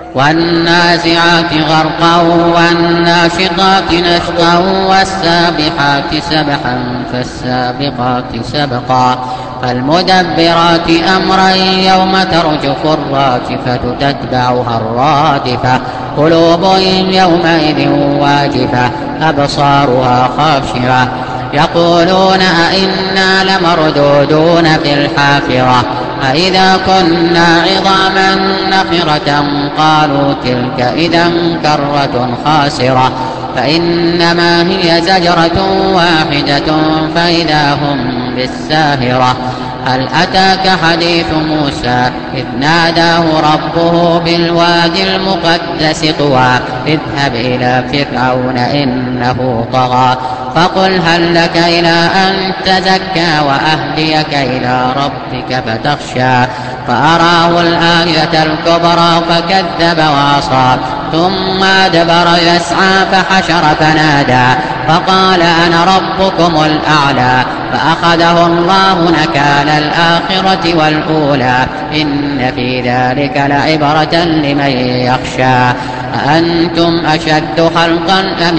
والنازعات غرقا والناشطات نشطا والسابحات سبحا فالسابقات سبقا فالمدبرات أمرا يوم ترجف الراجفة تتبعها الرادفة قلوب يومئذ واجفة أبصارها خاشعة يقولون أئنا لمردودون في الحافرة أئذا كنا عظاما نخرة قالوا تلك إذا كرة خاسرة فإنما هي زجرة واحدة فإذا هم بالساهرة هل أتاك حديث موسى إذ ناداه ربه بالوادي المقدس طوى اذهب إلى فرعون إنه طغى فقل هل لك إلى أن تزكى وأهديك إلى ربك فتخشى فأراه الآية الكبرى فكذب وعصى ثم أدبر يسعى فحشر فنادى فقال أنا ربكم الأعلى فأخذه الله نكال الآخرة والأولى إن في ذلك لعبرة لمن يخشى أأنتم أشد خلقا أم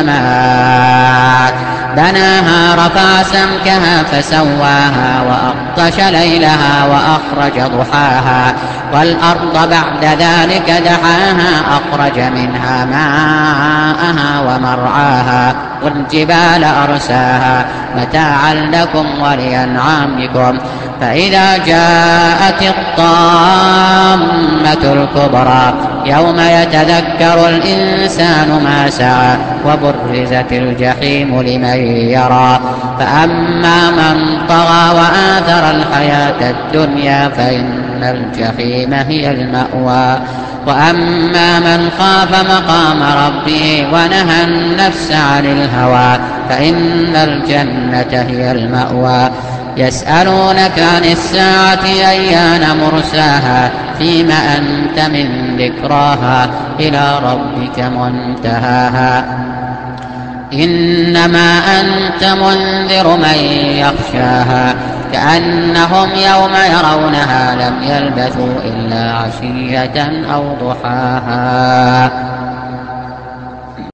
السماء بناها رفع سمكها فسواها وأغطش ليلها وأخرج ضحاها والأرض بعد ذلك دحاها أخرج منها ماءها ومرعاها والجبال أرساها متاعا لكم ولأنعامكم فإذا جاءت الطامة الكبرى يوم يتذكر الإنسان ما سعى وبرزت الجحيم لمن يرى فأما من طغى وآثر الحياة الدنيا فإن الجحيم هي المأوى وأما من خاف مقام ربه ونهى النفس عن الهوى فإن الجنة هي المأوى يسألونك عن الساعة أيان مرساها فيم أنت من ذكراها إلى ربك منتهاها إنما أنت منذر من يخشاها كأنهم يوم يرونها لم يلبثوا إلا عشية أو ضحاها.